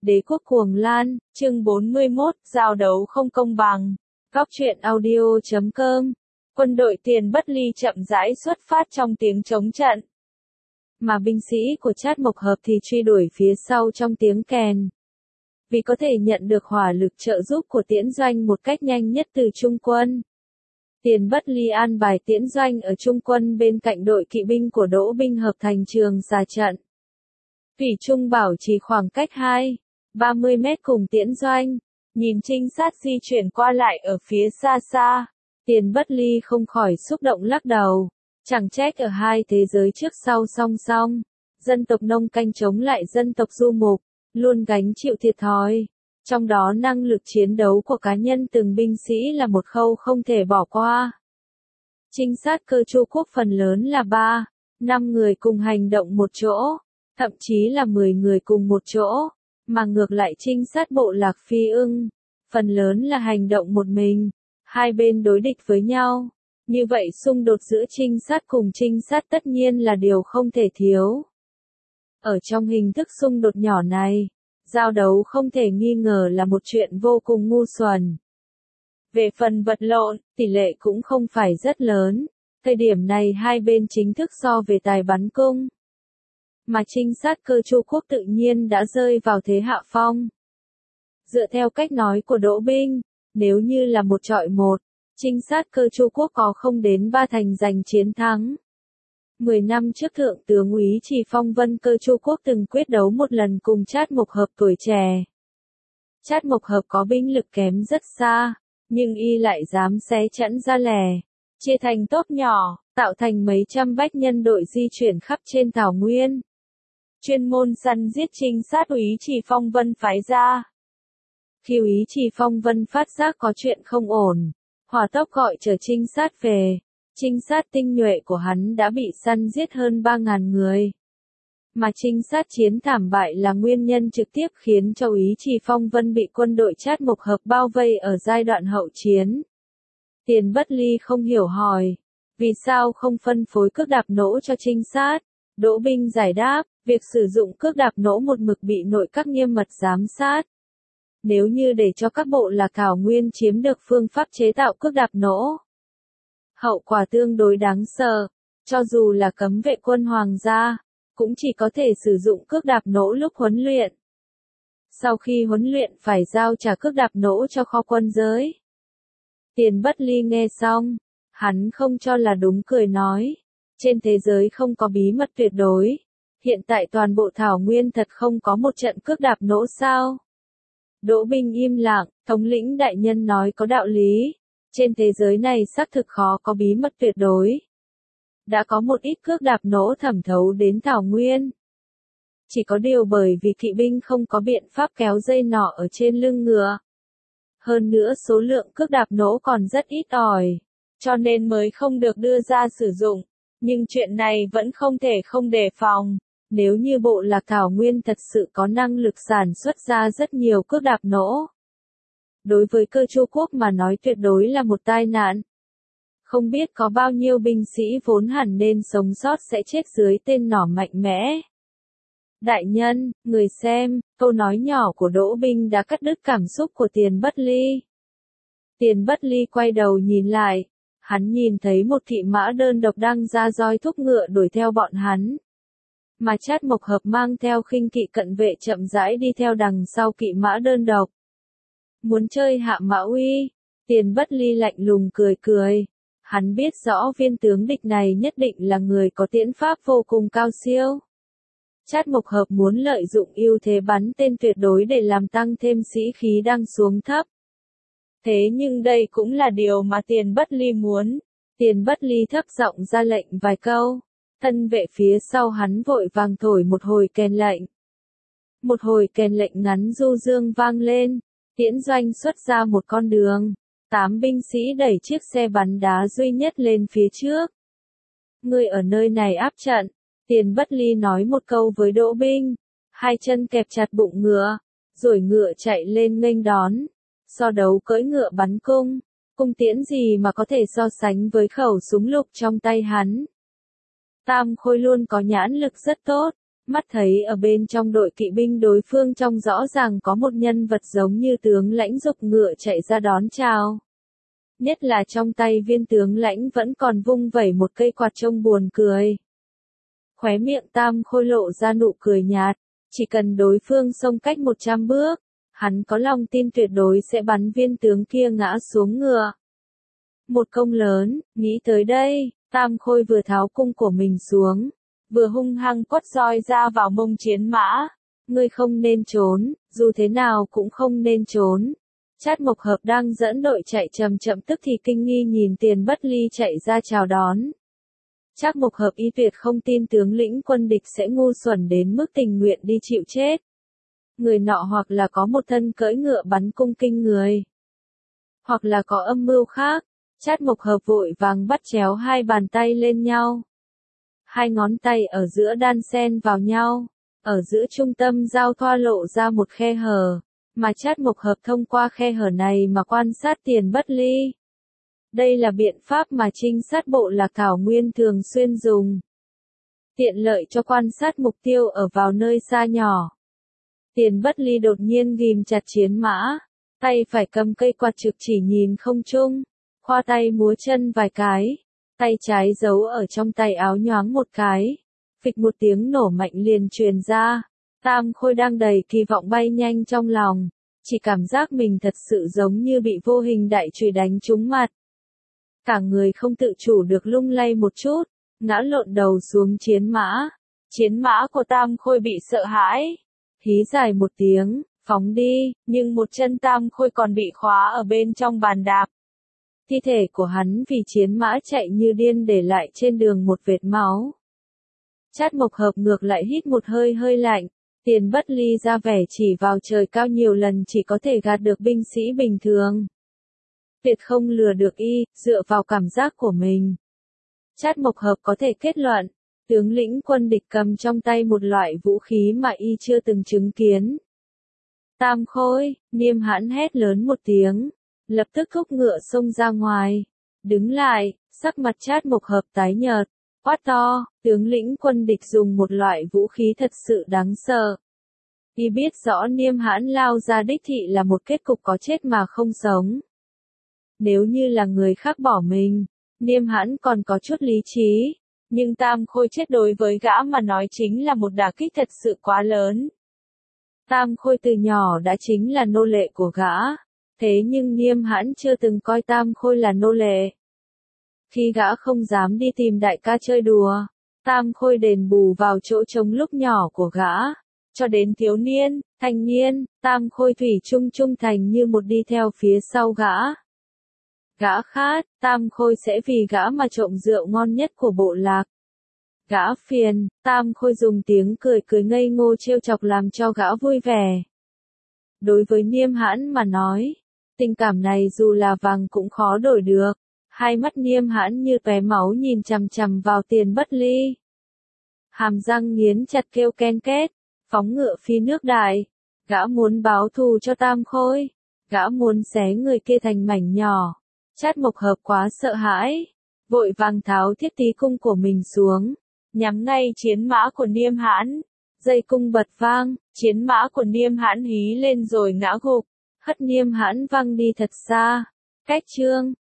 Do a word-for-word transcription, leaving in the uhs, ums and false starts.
Đế quốc cuồng lan, chương bốn mươi mốt, giao đấu không công bằng. Góc truyện audio chấm com. Quân đội Tiền Bất Ly chậm rãi xuất phát trong tiếng chống trận. Mà binh sĩ của Trát Mộc Hợp thì truy đuổi phía sau trong tiếng kèn. Vì có thể nhận được hỏa lực trợ giúp của Tiễn Doanh một cách nhanh nhất từ Trung quân. Tiền Bất Ly an bài Tiễn Doanh ở Trung quân bên cạnh đội kỵ binh của Đỗ binh hợp thành trường ra trận. Thủy Trung bảo trì khoảng cách hai ba mươi mét cùng Tiễn Doanh, nhìn trinh sát di chuyển qua lại ở phía xa xa, Tiền Bất Ly không khỏi xúc động lắc đầu, chẳng trách ở hai thế giới trước sau song song, dân tộc nông canh chống lại dân tộc du mục, luôn gánh chịu thiệt thòi, trong đó năng lực chiến đấu của cá nhân từng binh sĩ là một khâu không thể bỏ qua. Trinh sát cơ Chu quốc phần lớn là ba, năm người cùng hành động một chỗ, thậm chí là mười người cùng một chỗ. Mà ngược lại trinh sát bộ Lạc Phi Ưng, phần lớn là hành động một mình, hai bên đối địch với nhau. Như vậy xung đột giữa trinh sát cùng trinh sát tất nhiên là điều không thể thiếu. Ở trong hình thức xung đột nhỏ này, giao đấu không thể nghi ngờ là một chuyện vô cùng ngu xuẩn. Về phần vật lộn, tỷ lệ cũng không phải rất lớn, thời điểm này hai bên chính thức so về tài bắn cung. Mà trinh sát cơ Chu quốc tự nhiên đã rơi vào thế hạ phong. Dựa theo cách nói của Đỗ binh, nếu như là một chọi một, trinh sát cơ Chu quốc có không đến ba thành giành chiến thắng. Mười năm trước Thượng tướng úy Trì Phong Vân cơ Chu quốc từng quyết đấu một lần cùng Trát Mộc Hợp tuổi trẻ. Trát Mộc Hợp có binh lực kém rất xa, nhưng y lại dám xé chẵn ra lẻ, chia thành tốp nhỏ, tạo thành mấy trăm bách nhân đội di chuyển khắp trên thảo nguyên. Chuyên môn săn giết trinh sát úy Trì Phong Vân phái ra. Khi úy Trì Phong Vân phát giác có chuyện không ổn, hỏa tốc gọi chờ trinh sát về, trinh sát tinh nhuệ của hắn đã bị săn giết hơn ba ngàn người. Mà trinh sát chiến thảm bại là nguyên nhân trực tiếp khiến cho úy Trì Phong Vân bị quân đội Trát Mộc Hợp bao vây ở giai đoạn hậu chiến. Tiền Bất Ly không hiểu hỏi, vì sao không phân phối cước đạp nỗ cho trinh sát? Đỗ binh giải đáp, việc sử dụng cước đạp nỗ một mực bị nội các nghiêm mật giám sát. Nếu như để cho các bộ Lạc Thảo Nguyên chiếm được phương pháp chế tạo cước đạp nỗ, hậu quả tương đối đáng sợ, cho dù là cấm vệ quân hoàng gia, cũng chỉ có thể sử dụng cước đạp nỗ lúc huấn luyện. Sau khi huấn luyện phải giao trả cước đạp nỗ cho kho quân giới. Tiền Bất Ly nghe xong, hắn không cho là đúng cười nói, trên thế giới không có bí mật tuyệt đối. Hiện tại toàn bộ Thảo Nguyên thật không có một trận cước đạp nỗ sao? Đỗ binh im lặng, thống lĩnh đại nhân nói có đạo lý. Trên thế giới này xác thực khó có bí mật tuyệt đối. Đã có một ít cước đạp nỗ thẩm thấu đến Thảo Nguyên. Chỉ có điều bởi vì kỵ binh không có biện pháp kéo dây nỏ ở trên lưng ngựa. Hơn nữa số lượng cước đạp nỗ còn rất ít ỏi, cho nên mới không được đưa ra sử dụng. Nhưng chuyện này vẫn không thể không đề phòng. Nếu như bộ Lạc Thảo Nguyên thật sự có năng lực sản xuất ra rất nhiều cước đạp nỗ, đối với cơ Chu quốc mà nói tuyệt đối là một tai nạn. Không biết có bao nhiêu binh sĩ vốn hẳn nên sống sót sẽ chết dưới tên nỏ mạnh mẽ. Đại nhân, người xem, câu nói nhỏ của Đỗ binh đã cắt đứt cảm xúc của Tiền Bất Ly. Tiền Bất Ly quay đầu nhìn lại, hắn nhìn thấy một thị mã đơn độc đang ra roi thúc ngựa đuổi theo bọn hắn. Mà Trát Mộc Hợp mang theo khinh kỵ cận vệ chậm rãi đi theo đằng sau kỵ mã đơn độc. Muốn chơi hạ mã uy, Tiền Bất Ly lạnh lùng cười cười. Hắn biết rõ viên tướng địch này nhất định là người có tiễn pháp vô cùng cao siêu. Trát Mộc Hợp muốn lợi dụng ưu thế bắn tên tuyệt đối để làm tăng thêm sĩ khí đang xuống thấp. Thế nhưng đây cũng là điều mà Tiền Bất Ly muốn. Tiền Bất Ly thấp giọng ra lệnh vài câu. Thân vệ phía sau hắn vội vàng thổi một hồi kèn lệnh. Một hồi kèn lệnh ngắn du dương vang lên, Tiễn Doanh xuất ra một con đường, tám binh sĩ đẩy chiếc xe bắn đá duy nhất lên phía trước. Người ở nơi này áp trận, Tiền Bất Ly nói một câu với Đỗ binh, hai chân kẹp chặt bụng ngựa, rồi ngựa chạy lên nghênh đón, so đấu cưỡi ngựa bắn cung, cung tiễn gì mà có thể so sánh với khẩu súng lục trong tay hắn. Tam Khôi luôn có nhãn lực rất tốt, Mắt thấy ở bên trong đội kỵ binh đối phương trong rõ ràng có một nhân vật giống như tướng lãnh giục ngựa chạy ra đón chào. Nhất là trong tay viên tướng lãnh vẫn còn vung vẩy một cây quạt trông buồn cười. Khóe miệng Tam Khôi lộ ra nụ cười nhạt, chỉ cần đối phương xông cách một trăm bước, hắn có lòng tin tuyệt đối sẽ bắn viên tướng kia ngã xuống ngựa. Một công lớn, nghĩ tới đây, Tam Khôi vừa tháo cung của mình xuống, vừa hung hăng quất roi ra vào mông chiến mã. Ngươi không nên trốn, dù thế nào cũng không nên trốn. Trát Mộc Hợp đang dẫn đội chạy chậm chậm tức thì kinh nghi nhìn Tiền Bất Ly chạy ra chào đón. Trác Mộc Hợp y tuyệt không tin tướng lĩnh quân địch sẽ ngu xuẩn đến mức tình nguyện đi chịu chết. Người nọ hoặc là có một thân cưỡi ngựa bắn cung kinh người, hoặc là có âm mưu khác. Trát Mộc Hợp vội vàng bắt chéo hai bàn tay lên nhau. Hai ngón tay ở giữa đan xen vào nhau, ở giữa trung tâm giao thoa lộ ra một khe hở, mà Trát Mộc Hợp thông qua khe hở này mà quan sát Tiền Bất Ly. Đây là biện pháp mà trinh sát bộ Lạc Thảo Nguyên thường xuyên dùng. Tiện lợi cho quan sát mục tiêu ở vào nơi xa nhỏ. Tiền Bất Ly đột nhiên ghim chặt chiến mã, tay phải cầm cây quạt trực chỉ nhìn không trung, khoa tay múa chân vài cái, tay trái giấu ở trong tay áo nhoáng một cái, phịch một tiếng nổ mạnh liền truyền ra. Tam Khôi đang đầy kỳ vọng bay nhanh trong lòng, chỉ cảm giác mình thật sự giống như bị vô hình đại chùy đánh trúng mặt. Cả người không tự chủ được lung lay một chút, ngã lộn đầu xuống chiến mã. Chiến mã của Tam Khôi bị sợ hãi, hí dài một tiếng, phóng đi, nhưng một chân Tam Khôi còn bị khóa ở bên trong bàn đạp. Thi thể của hắn vì chiến mã chạy như điên để lại trên đường một vệt máu. Trát Mộc Hợp ngược lại hít một hơi hơi lạnh, Tiền Bất Ly ra vẻ chỉ vào trời cao nhiều lần chỉ có thể gạt được binh sĩ bình thường. Tuyệt không lừa được y, dựa vào cảm giác của mình. Trát Mộc Hợp có thể kết luận, tướng lĩnh quân địch cầm trong tay một loại vũ khí mà y chưa từng chứng kiến. Tam Khôi, Niêm Hãn hét lớn một tiếng, lập tức thúc ngựa xông ra ngoài. Đứng lại, sắc mặt Trát Mộc Hợp tái nhợt, quát to, tướng lĩnh quân địch dùng một loại vũ khí thật sự đáng sợ. Y biết rõ Niêm Hãn lao ra đích thị là một kết cục có chết mà không sống. Nếu như là người khác bỏ mình, Niêm Hãn còn có chút lý trí, nhưng Tam Khôi chết đối với gã mà nói chính là một đả kích thật sự quá lớn. Tam Khôi từ nhỏ đã chính là nô lệ của gã, thế nhưng Niêm Hãn chưa từng coi Tam Khôi là nô lệ. Khi gã không dám đi tìm đại ca chơi đùa, Tam Khôi đền bù vào chỗ trống lúc nhỏ của gã, cho đến thiếu niên, thanh niên, Tam Khôi thủy chung trung thành như một đi theo phía sau gã. Gã khát, Tam Khôi sẽ vì gã mà trộm rượu ngon nhất của bộ lạc. Gã phiền, Tam Khôi dùng tiếng cười cười ngây ngô trêu chọc làm cho gã vui vẻ. Đối với Niêm Hãn mà nói, tình cảm này dù là vàng cũng khó đổi được. Hai mắt Niêm Hãn như tóe máu nhìn chằm chằm vào Tiền Bất Ly. Hàm răng nghiến chặt kêu ken két, phóng ngựa phi nước đại. Gã muốn báo thù cho Tam Khôi, gã muốn xé người kia thành mảnh nhỏ. Trát Mộc Hợp quá sợ hãi, vội vàng tháo thiết tí cung của mình xuống, nhắm ngay chiến mã của Niêm Hãn. Dây cung bật vang, chiến mã của Niêm Hãn hí lên rồi ngã gục, hất Niêm Hãn văng đi thật xa. Cách chương